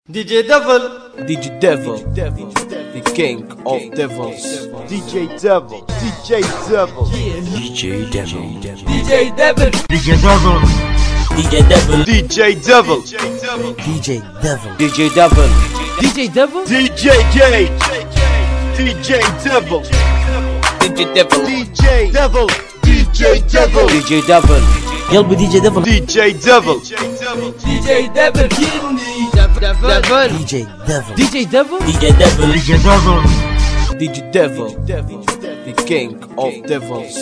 DJ Devil, DJ Devil, the king of devils. DJ Devil, DJ Devil, DJ Devil, DJ Devil, DJ Devil, DJ Devil, DJ Devil, DJ Devil, DJ Devil, DJ Devil, DJ Gay, DJ Devil, DJ Devil, DJ Devil, DJ Devil, DJ Devil. يلا DJ Devil, DJ Devil, DJ Devil, Devil, DJ Devil, DJ Devil, DJ Devil, DJ Devil, DJ Devil, the king of devils.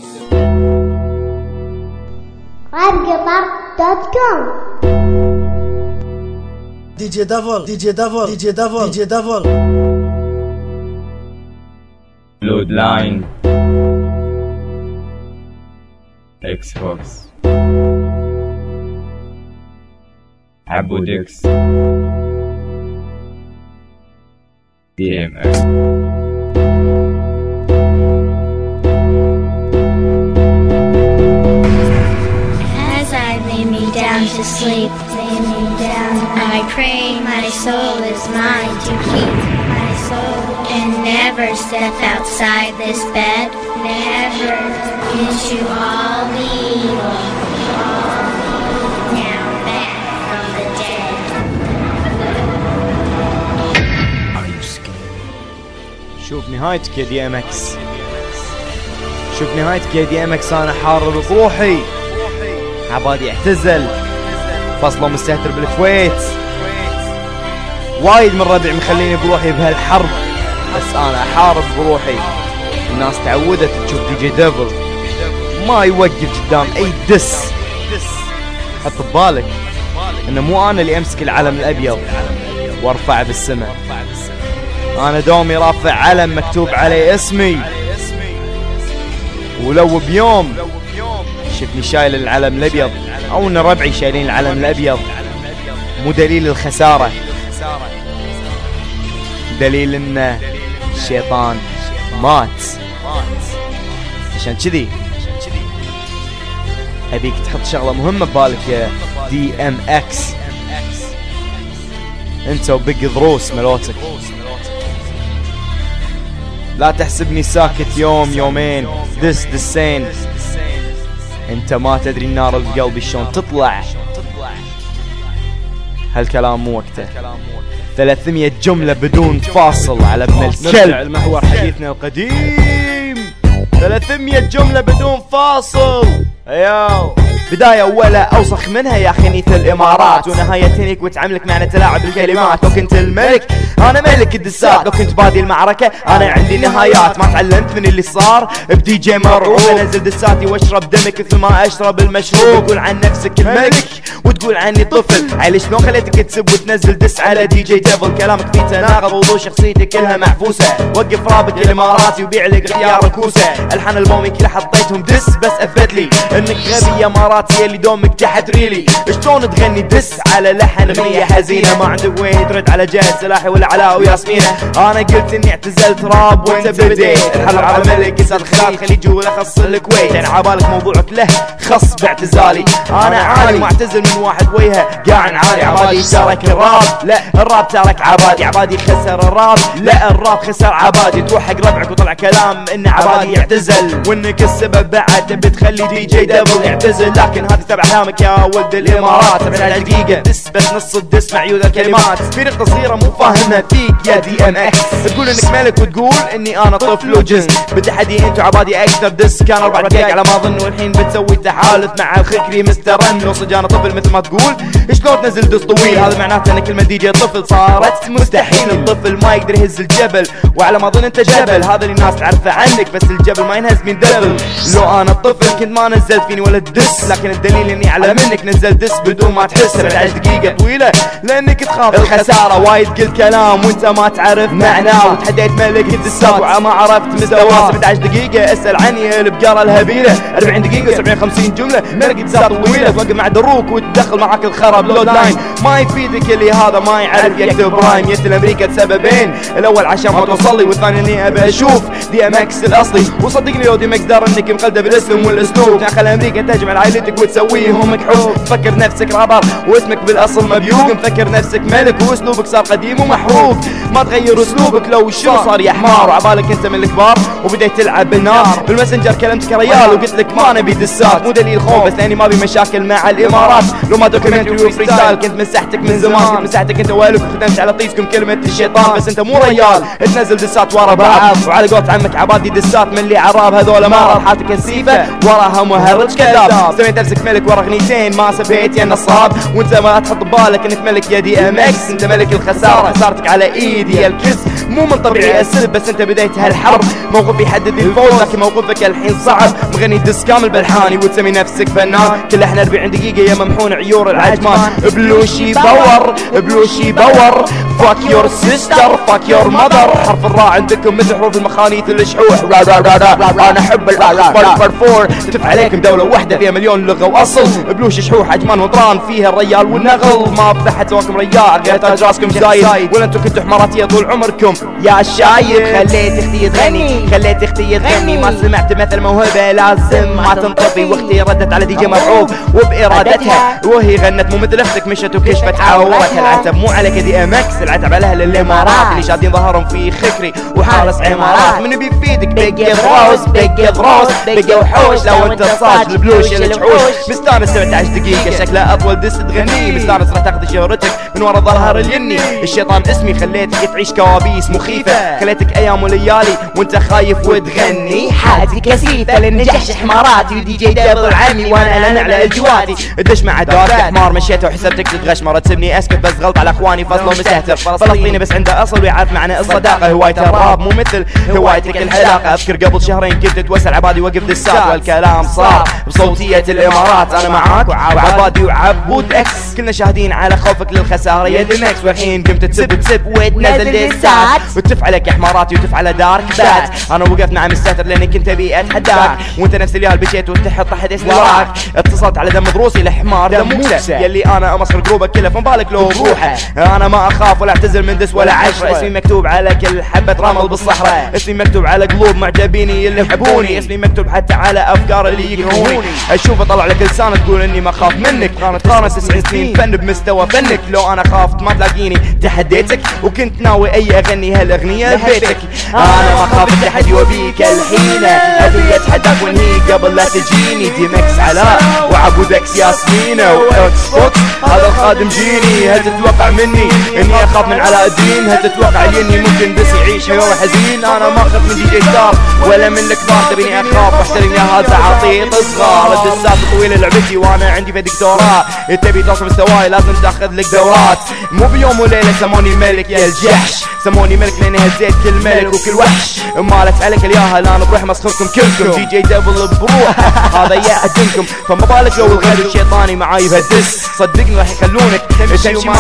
RapGamer.com DJ Devil, DJ Devil, DJ Devil, DJ Devil. Bloodline X-Force Abudix DMX. As I lay me down to sleep, I pray my soul is mine to keep. My soul can never step outside this bed, never into all the evil. Now back from the dead. Are you scared? شوف نهايتك يا دي ام اكس، شوف نهايتك يا دي ام اكس. انا حارب بروحي، عبادي اعتزل، فصله مستهتر بالكويت، وايد من ربع مخليني بروحي بهالحرب، بس انا احارب بروحي. الناس تعودت تشوف دي جي ديفل ما يوقف قدام اي دس. حط ببالك انه مو انا اللي امسك العلم الابيض وارفعه بالسماء، انا دومي رافع علم مكتوب عليه اسمي، ولو بيوم شفني شايل العلم الابيض او ان ربعي شايلين العلم الابيض، مو دليل الخسارة، دليل ان الشيطان مات. عشان كذي ابيك تحط شغلة مهمة ببالك يا دي ام اكس، انت وبق ضروس ملوتك. لا تحسبني ساكت يوم يومين دسين، انت ما تدري النار اللي بقلبي شلون تطلع. هالكلام مو وقته. 300 جملة بدون فاصل على ابن الكلب. نرجع لمحور حديثنا القديم. 300 جملة بدون فاصل. ايوه بداية ولا أوسخ منها يا خنيث الإمارات، ونهاية هنيك وتعاملك معنى تلاعب الكلمات. لو كنت الملك أنا ملك الدسات، لو كنت بادي المعركة أنا عندي نهايات. ما تعلمت من اللي صار بدي جي مرعوب، أنزل دساتي واشرب دمك مثل ما أشرب المشروب. تقول عن نفسك الملك وتقول عني طفل، عيل شلون خليتك تسب وتنزل دس على دي جي ديفل؟ كلامك فيه تناقض وضوء شخصيتي كلها معفوسة. وقف رابط الإماراتي وبيع لك غيار كوسة. الحان البومي كله حطيتهم دس بس أثبت لي إنك غبي يا مراتي اللي دومك تحت ريلي. شلون تغني دس على لحن اغنية حزينة؟ ما عندك وين ترد على جهة سلاحي ولا علاء وياسمينة. انا قلت اني اعتزلت راب وانت بديت الحرب على ملك يسال خلال خليجي ولا خص الكويت. يعني عبالك موضوعك له خص باعتزالي، انا عالي معتزل من واحد وجهه قاعد عالي. عبادي ترك الراب، لا الراب ترك عبادي. عبادي خسر الراب، لا الراب خسر عبادي. تروح حق ربعك وطلع كلام ان عبادي يعتزل، وانك السبب بعد تبي تخلي دي جي ديفل يعتزل. لكن هذه تبع احلامك يا ولد الامارات. 7 دقيقة دس بس نص الدس معيود الكلمات. في نقطة صغيرة مو فاهمها فيك يا دي ام اكس. تقول انك ملك وتقول اني انا طفل وجنس. بتحدي انت وعبادي اكثر دس كان 4 دقايق على ما اظن، والحين بتسوي تحالف مع الخكري مستر ان. وصج انا طفل مثل ما تقول، شلون تنزل دس طويل؟ هذا معناته ان كلمة دي جي طفل صارت مستحيل. الطفل ما يقدر يهز الجبل، وعلى ما اظن انت جبل. هذا اللي الناس تعرفه عنك، بس الجبل ما ينهز من دبل. لو انا الطفل كنت ما نزلت فيني ولا دس، لكن الدليل اني اعلى منك نزل دس بدون ما تحس. 17 دقيقة طويلة لانك تخاف الخسارة. وايد قلت كلام وانت ما تعرف معناه، وتحديت ملك الدسات وما عرفت مستواه. 17 دقيقة اسأل عني البقرة الهبيلة. 40 دقيقة 70-50 جملة ملك دسات طويلة. توقف مع دروك وتدخل معاك الخراب لود لاين. ما يفيدك اللي هذا ما يعرف يكتب رايم. جيت لامريكا لسببين، الاول عشان ما توصلي، والثاني اني ابي اشوف دي ام اكس الاصلي. وصدقني لو دي مقدار انك مقلده بالاسم والاسلوب. داخل امريكا تجمع عائلتي بيتك وتسويهم كحوب. تفكر نفسك رابر واسمك بالاصل مبيوق، مفكر نفسك ملك واسلوبك صار قديم ومحروق. ما تغير اسلوبك لو شو صار يا حمار، وعبالك انت من الكبار وبديت تلعب بالنار. بالماسنجر كلمتك ريال وقلت لك ما نبي دسات، مو دليل خوف بس لاني ما بي مشاكل مع الامارات. لو ما دوكيومنتري وفريستايل كنت مسحتك من زمان، كنت مسحتك انت والك وخدمت على طيسكم كلمة الشيطان. بس انت مو ريال تنزل دسات ورا بعض، وعلى قولة عمك عبادي دسات من اللي عراب هذول ما راحاتك السيفة وراها مهرج كذاب. سميت نفسك ملك ورا اغنيتين ما سبيت يا نصاب، وانت ما تحط ببالك انك ملك يا دي ام اكس. انت ملك الخسارة، خسارتك على ايدي يا الكس. مو من طبيعي اسب بس انت بديت هالحرب، موقفي يحدد الفوز لكن موقفك الحين صعب. مغني دس كامل بالحاني وتسمي نفسك فنان، كل احنا 40 دقيقة يا ممحون عيور العجمان. بلوشي باور بلوشي باور، فاك يور سيستر فاك يور مذر. حرف الراء عندكم مثل حروف المخانيث الشحوح. انا احب الفور تف عليكم دولة واحدة فيها مليون لغة واصل. بلوش شحوح عجمان وطران فيها الريال والنغل. ما فتحت سواكم ريال غير تاج راسكم زايد، ولا انتم كنتوا حماراتية طول عمركم يا شايب. خليت اختي تغني خليت اختي تغني، ما سمعت مثل موهبة لازم ما تنطفي. واختي ردت على دي جي مرعوب وبإرادتها، وهي غنت مو مثل اختك مشت وكشفت عورتها. العتب مو عليك دي ام اكس، العتب على اهل الامارات اللي شادين ظهرهم في خكري وحارس عمارات. من بيفيدك بقي بروس بقي بروس بقي وحوش. لو انت صاج البلوش الجحوش مستانس 17 دقيقة شكلها اطول دس تغني. مستانس راح تاخذ شهرتك من ورا ظهر اليني. الشيطان اسمي خليتك تعيش كوابيس مخيفة، خليتك ايام وليالي وانت خايف وتغني. حاجة كثيفة للنجاح حماراتي ودي جي دبل عمي وانا لن على الجواتي. الدش مع دارك حمار مشيته وحسبتك تتغشمر، تسبني اسكت بس غلط على اخواني فصلوا مسهتر. فلسطيني بس عنده اصل ويعرف معنى الصداقة. هوايته الراب مو مثل هوايتك الحلاقة. اذكر قبل شهرين كنت توسل عبادي وقف دسات والكلام صار بصوتية الامارات. انا معاك وعبادي وعبود اكس، كلنا شاهدين على خوفك للخسارة يا دمكس. والحين قمت تسب وتنزل دسات وتف عليك يا حماراتي وتف على دارك بات. انا وقفنا عم الستر لاني كنت ابي اتحداك، وانت نفس اليال بجيت وتحط تحت اسمي وراك. اتصلت على دم ضروسي لحمار دم موسى يلي انا امصر جروبك كله فما بالك لو بروحه. انا ما اخاف ولا اعتذر من دس ولا عشرة. اسمي مكتوب على كل حبة رمل بالصحراء، اسمي مكتوب على قلوب معجبيني اللي يحبوني، اسمي مكتوب حتى على افكار اللي يكرهوني. اشوف اطلع لك لسانك تقول اني ما اخاف منك. قارن 9 سنين فن بمستوى فنك، لو انا خافت ما تلاقيني تحديتك وكنت ناوي اي اغني هالاغنية لبيتك. انا ما خاف التحدي وبيك الحين ابي اتحداك وانهي قبل لا تجيني. دي مكس علاء وعبود اكس ياسمينة واكس فوكس هذا الخادم جيني. هل تتوقع مني اني اخاف من علاء الدين؟ هل تتوقع اني ممكن بس يعيش حيوان حزين؟ انا ما اخاف من دي جي ستار ولا من الكبار، تبيني اخاف واحترم يا هذا عطيط صغار. الدسات طويلة لعبتي وانا عندي في دكتوراه، تبي توصل مستواي لازم تاخذ لك دورات. مو بيوم وليلة سموني ملك يا الجحش، سموني ملك لاني هزيت كل ملك وكل وحش. مالت عليك الياهل انا بروح مسخركم كلكم. دي جي دبل بروح هذا يعدمكم، فما بالك لو الغد الشيطاني معاي بهدس. صدقني راح يخلونك تمشي وما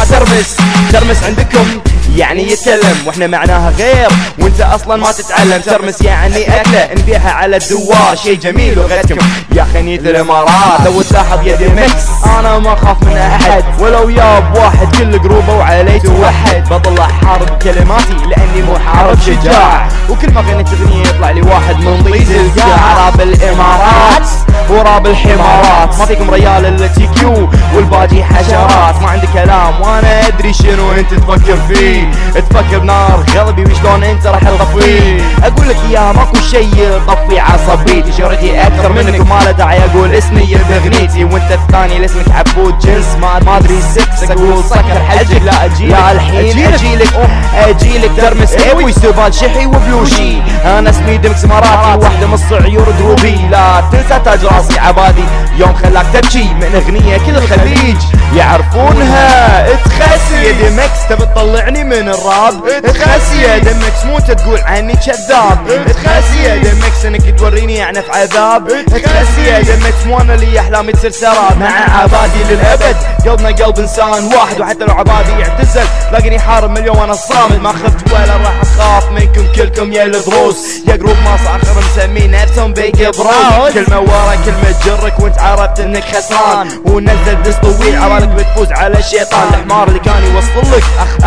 ترمس عندكم يعني يتكلم واحنا معناها غير، وانت اصلا ما تتعلم. ترمس يعني اكله نبيعها على الدوار، شي جميل لغتكم يا خنيت الامارات. لو تلاحظ يا دي مكس انا ما اخاف من احد، ولو ياب واحد كل جروبه وعليه توحد. بطلع حارب كلماتي لاني مو حارب شجاع، وكل ما غنيت اغنيه يطلع لي واحد من ضيز القاع. راب الامارات وراب الحمارات، ما فيكم ريال الا تي كيو والباقي حشرات. ما عندي كلام وانا ادري شنو انت تفكر فيه، تفكر نار قلبي وشلون انت راح تطفيه. اقول لك اياها ماكو شي يطفي عصبيتي، شهرتي اكثر منك وما له داعي اقول اسمي باغنيتي. وانت الثاني اللي اسمك عبود جنس ما ادري سكس، اقول سكر حجك لا اجيلك. لا الحين اجيلك ترمس ابوي سبال شحي وبلوشي. انا اسمي دمكس اماراتي واحده من الصعيور جروبي. لا تنسى تاج راسي عبادي يوم خلاك تبكي من اغنيه كل الخليج يعرفونها. اتخسي يا دمكس تبي تطلعني من الراب، اتخسي يا دمكس مو انت تقول عني كذاب. اتخسي يا دمكس انك توريني اعنف عذاب. اتخسي يا دمكس مو انا اللي احلامي تصير سراب. مع عبادي للابد قلبنا قلب انسان واحد، وحتى لو عبادي يعتزل لاقيني حارب مليون وانا صامد. ما خفت ولا راح اخاف منكم كلكم يا الدروس. يا جروب ما صار مسمي نفسهم بيك براوس، كلمه ورا كلمه تجرك وانت عرفت انك خسران. ونزل دس طويل عبالك بتفوز على الشيطان. الحمار اللي كان يوصل لك اخباري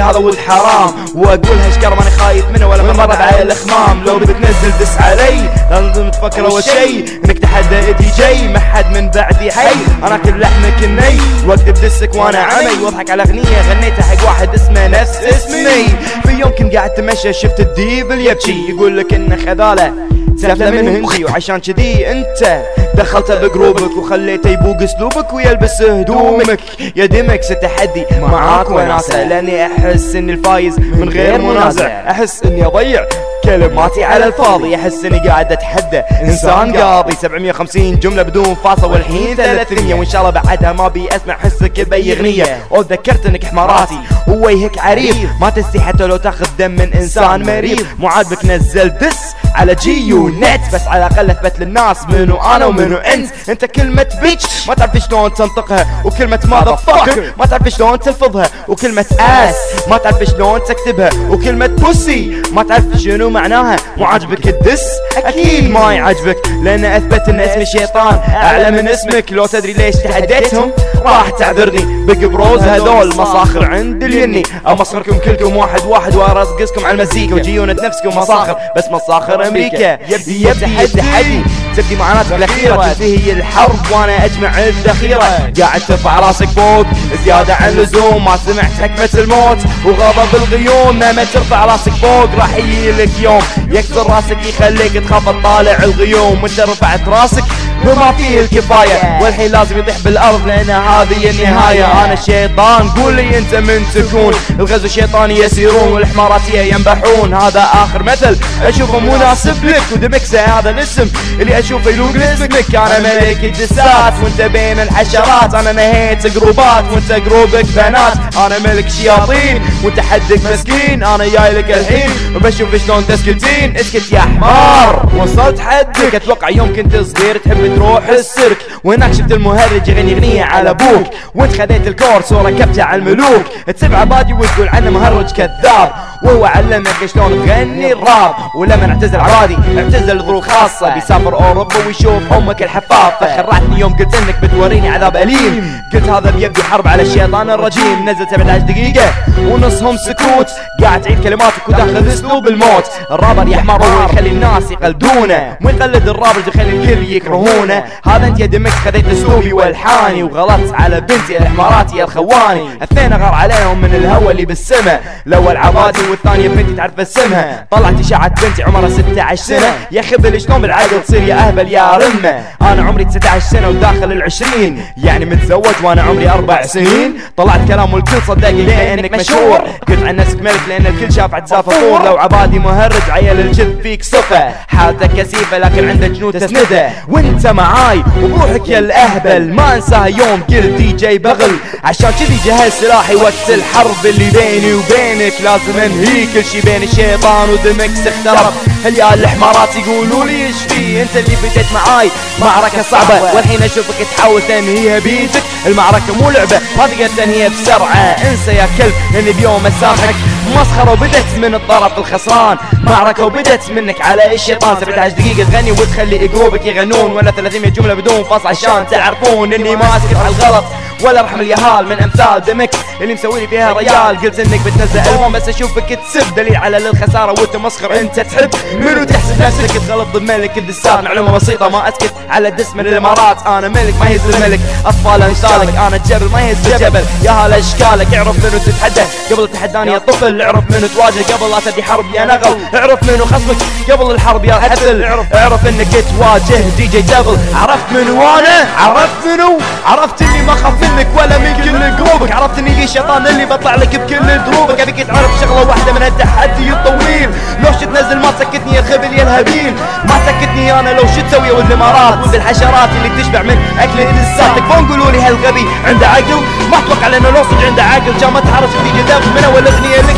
هذا ولد حرام، واقولها اشكر ماني خايف منه ولا من مرة بعي الاخمام. لو بتنزل دس علي لازم تفكر اول شي انك تحدى ايدي جاي، ما حد من بعدي حي، انا كل لحمك الني وقت بدسك وانا عمي، واضحك على اغنية غنيتها حق واحد اسمه نفس اسمي. في يوم كنت قاعد تمشى شفت الديفل يبكي، يقول لك انه خذاله سفله من هندي، وعشان كذي انت دخلته بجروبك وخليته يبوق اسلوبك ويلبس هدومك. يا دمكس التحدي معاك وناسه، لاني احس اني الفايز من غير منازع، احس اني اضيع كلماتي على الفاضي، احس اني قاعد اتحدى انسان قاضي. 750 جمله بدون فاصل والحين 300، وان شاء الله بعدها ما بي اسمع حسك باي اغنيه. وتذكرت انك حماراتي ووجهك عريض، ما تستحي حتى لو تاخذ دم من انسان مريض. مو عاجبك نزل دس على جيو نت، بس على الاقل اثبت للناس منو انا ومنو انت كلمه بيتش ما تعرف شلون تنطقها، وكلمه ماذر فاكر ما تعرف شلون تلفظها، وكلمه اس ما تعرف شلون تكتبها، وكلمه بوسي ما تعرف شنو معناها. مو عاجبك الدس؟ اكيد ما يعجبك، لان اثبت ان اسم الشيطان اعلى من اسمك. لو تدري ليش تحديتهم راح تعذرني، بيج بروز هذول مصاخر عند اليني، امصخركم كلكم واحد واحد وارزقكم على المزيكا، وجيونة نفسكم مصاخر بس مصاخر امريكا. يبدي تحدي تبدي معاناتك الاخيره، تنتهي الحرب وانا اجمع الذخيره. قاعد ترفع راسك فوق زياده عن اللزوم، ما سمعت حكمه الموت وغضب الغيوم. لما ترفع راسك فوق راح يجيلك يوم يكسر راسك يخليك تخاف تطالع الغيوم، وانت رفعت راسك بما فيه الكفايه، والحين لازم يطيح بالارض لان هذه النهايه. انا الشيطان قول لي انت من تكون، الغزو الشيطاني يسيرون والحماراتيه ينبحون، هذا اخر مثل اشوفه مناسب لك. ودمكسه هذا الاسم اللي اشوفه يلوق لاسمك. انا ملك الدسات وانت بين الحشرات، انا نهيت جروبات وانت جروبك بنات، انا ملك شياطين وانت حدك مسكين. انا جاي لك الحين وبشوف شلون تسكتين. اسكت يا حمار وصلت حدك. اتوقع يوم كنت صغير تحب تروح السيرك، وهناك شفت المهرج يغني اغنيه على ابوك، وانت خذيت الكورس وركبته على الملوك. تسمع بادي وتقول عنه مهرج كذاب، وهو علمك شلون تغني الراب. ولما اعتزل عبادي اعتزل ظروف خاصه، بيسافر اوروبا ويشوف امك الحفافه. خرعتني يوم قلت انك بتوريني عذاب اليم، قلت هذا بيبدي حرب على الشيطان الرجيم. نزل 17 دقيقه ونصهم سكوت، قاعد تعيد كلماتك وداخل اسلوب الموت. الرابر يا حمار هو يخلي الناس يقلدونه، مو يقلد الرابر يخلي الكل يكرهونه. هذا انت يا دمك خذيت اسلوبي والحاني، وغلطت على بنتي الحماراتي الخواني. اثنين غار عليهم من الهوى اللي بالسما، الاول عبادي والثانيه بنتي تعرف اسمها. طلعت اشاعه بنتي عمرها 16 سنه، يا خبل شلون بالعقل تصير يا اهبل يا رمه. انا عمري 19 سنه وداخل ال20، يعني متزوج وانا عمري 4 سنين. طلعت كلام والكل صدقني لانك مشهور، قلت عن نفسك ملك لان الكل شاف عتسافه فور. لو عبادي مهرج عيل الجذب فيك صفه، حالتك كثيفه لكن عندك جنود تسنده. وانت معاي وبروحك يا الاهبل، ما انساها يوم قلت دي جي بغل. عشان كذي جهز سلاحي وقت الحرب اللي بيني وبينك، لازم انهي كل شي بين الشيطان ودمكس اخترب. هاليا الحمارات يقولوا لي ايش في، انت اللي بديت معاي معركه صعبه، والحين اشوفك تحاول تنهيها بيدك. المعركه مو لعبه ما تقدر تنهيها بسرعه، انسى يا كلب لان بيوم اسامحك مسخره. وبدت من الطرف الخسران معركه وبدت منك على الشيطان. 17 دقيقه تغني وتخلي جروبك يغنون، ولا 300 جمله بدون فصل عشان تعرفون اني ما اسكت على الغلط ولا ارحم اليهال من امثال دمكس اللي مسويلي فيها ريال. قلت انك بتنزل البوم بس اشوفك تسب، دليل على الخساره وتمسخر. انت تحب منو تحسب نفسك تغلط بملك الدسات؟ معلومه بسيطه ما اسكت على الدس من الامارات. انا ملك ما يهز الملك، اطفال امثالك. انا الجبل ما يهز الجبل، يا هلا اشكالك. اعرف منو تتحدى قبل تحداني يا طفل، اعرف منو تواجه قبل لا تدي حرب يا نغل. اعرف منو خصمك قبل الحرب يا حتل، اعرف انك تواجه دي جي ديفل. عرفت منو انا؟ عرفت منو؟ عرفت اني ما اخاف منك ولا من كل جروبك، عرفت اني الشيطان اللي بطلع لك بكل دروبك. ابيك تعرف شغله واحده من التحدي الطويل، لو شو تنزل ما سكتني يا الخبل يا الهبيل، ما سكتني انا لو شو تسوي يا ولد الامارات. ولد الحشرات اللي تشبع من اكل الدسات. تكفون قولوا لي هالغبي عنده عقل؟ ما اتوقع لانه لو صدق عنده عقل كان ما تحرش في جداب من اول اغنيه لك. حسيت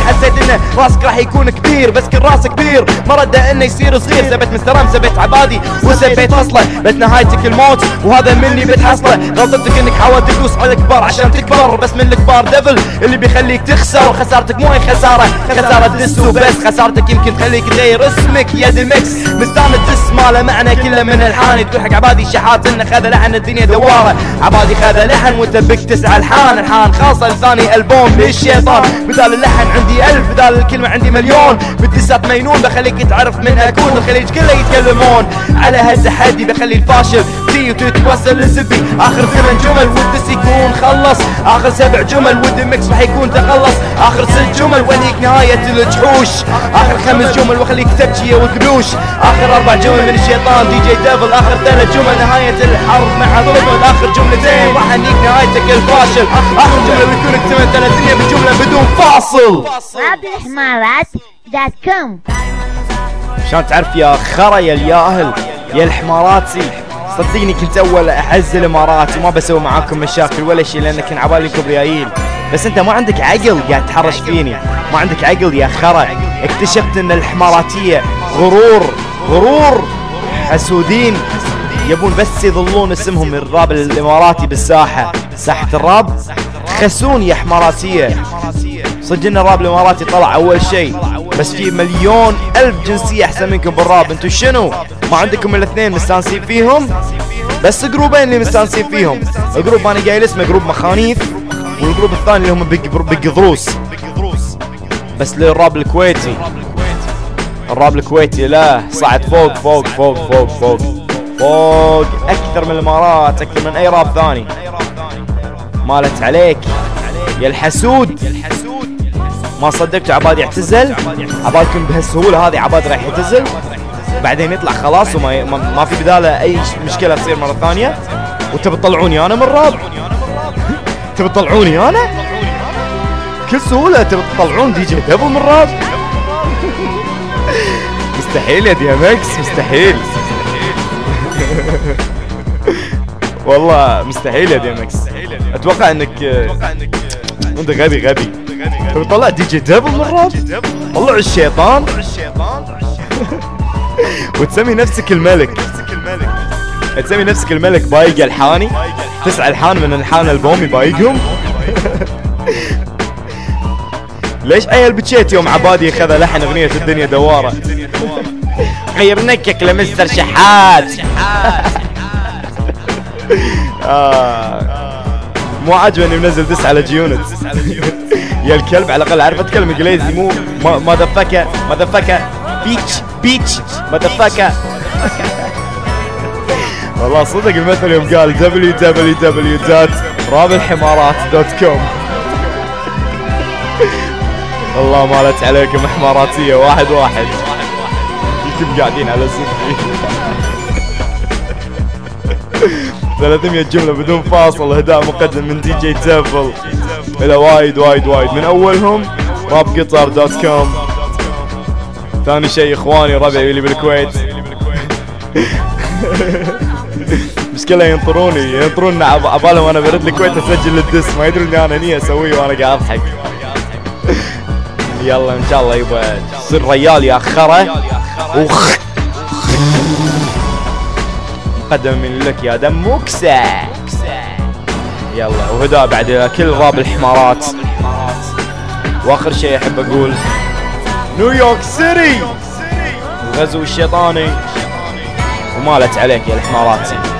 سنة راسك راح يكون كبير، بس كل راس كبير ما رده انه يصير صغير. ثبت مسترام ثبت عبادي وثبت اصله، بس نهايتك الموت وهذا مني بتحصله. غلطتك انك حاولت تدوس على الكبار عشان تكبر، بس من الكبار ديفل اللي بيخليك تخسر. خسارتك مو هي خسارة، خسارة دس وبس. خسارتك يمكن تخليك تغير اسمك يا دمكس. مستان الدس ما له معنى كله من الحان. تقول حق عبادي شحات انه خذ لحن الدنيا دواره. عبادي خذ لحن وانت بك 9 الحان. الحان خاصة لثاني البوم للشيطان. بدال اللحن عندي 1000، بدال الكلمة عندي مليون. بالدسات مينون بخليك تعرف من اكون. الخليج كله يتكلمون على هالتحدي، بخلي الفاشل تي وتتوصل للزبي. اخر 8 جمل والدس يكون خلص. اخر 7 جمل والدمكس راح يكون تخلص. اخر 6 جمل وليك نهاية الجحوش. اخر 5 جمل واخليك تبكي وتبلوش. اخر 4 جمل من الشيطان دي جي ديفل. اخر 3 جمل نهاية الحرب مع طفل. اخر جملتين راح انيك نهايتك الفاشل. اخر جملة بيكون اكتمل 300 بجملة بدون فاصل. RabIlHamarat.com. عشان تعرف يا خرا يا الياهل يا الحماراتي، صدقني كنت اول احز الامارات وما بسوي معاكم مشاكل ولا شيء، لانك كان عبالي كبريايين. بس انت ما عندك عقل قاعد تحرش فيني، ما عندك عقل يا خرا. اكتشفت ان الحماراتية غرور حسودين، يبون بس يظلون اسمهم الراب الاماراتي بالساحة، ساحة الراب. خسون يا حماراتية. صدق ان الراب الاماراتي طلع اول شيء، بس في 1,000,000 جنسية احسن منكم بالراب. انتو شنو؟ ما عندكم الا 2 مستانسين فيهم؟ بس جروبين اللي مستانسين فيهم. جروب انا قايل اسمه جروب مخانيث، والجروب الثاني اللي هم بق ضروس. بس للراب الكويتي، الراب الكويتي لا صعد فوق فوق فوق فوق فوق فوق اكثر من الامارات، اكثر من اي راب ثاني. مالت عليك يا الحسود. ما صدقتوا عباد يعتزل؟ عبادكم بهالسهولة هذه عباد راح يعتزل بعدين يطلع خلاص وما ما في بداله اي مشكلة تصير مرة ثانية؟ وتبي تطلعوني انا من الراب؟ تبي تطلعوني انا؟ بكل سهولة تبي تطلعون دي جي ديفل من الراب؟ مستحيل يا دي مكس، مستحيل. والله مستحيل يا دي مكس. اتوقع انك انت غبي. تبي تطلع دي جي ديفل من الراب؟ طلع الشيطان وتسمي نفسك الملك. تسمي نفسك الملك بايق الحاني 9 الحان من الحان البومي بايقهم. ليش ايل بتشيت يوم عبادي خذ لحن اغنية الدنيا دوارة؟ غير نكك لمستر شحات. مو عاجبني منزل دس على جيونت. يا الكلب على الاقل عارف اتكلم انجليزي، مو ما دفكه بيتش ما دفكه. والله صدق المثل يوم قال www.rabilhamarat.com. والله مالت عليكم حماراتية 1-1. كلكم قاعدين على زبي. 300 جملة بدون فاصل، هداء مقدم من دي جي ديفل الى وايد من اولهم rapguitar.com. ثاني شيء اخواني ربعي اللي بالكويت مشكلة ينطروني عبالهم انا برد الكويت اسجل الدس، ما يدرون اني انا اسويه وانا قاعد اضحك. يلا ان شاء الله يبا تصير ريال يا خرا. مقدم من لك يا دموكسة. يلا وهداء بعد كل راب الحمارات. واخر شيء احب اقول نيويورك سيتي الغزو الشيطاني ومالت عليك يا الحمارات.